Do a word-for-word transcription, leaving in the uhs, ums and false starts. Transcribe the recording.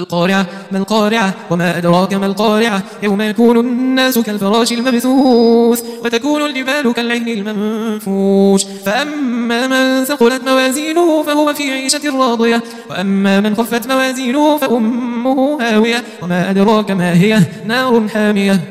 القارعة ما القارعة وما أدراك ما القارعة يوم يكون الناس كالفراش المبثوث وتكون الجبال كالعهن المنفوش فأما من ثقلت موازينه فهو في عيشة راضية وأما من خفت موازينه فأمه هاوية وما أدراك ما هي نار حامية.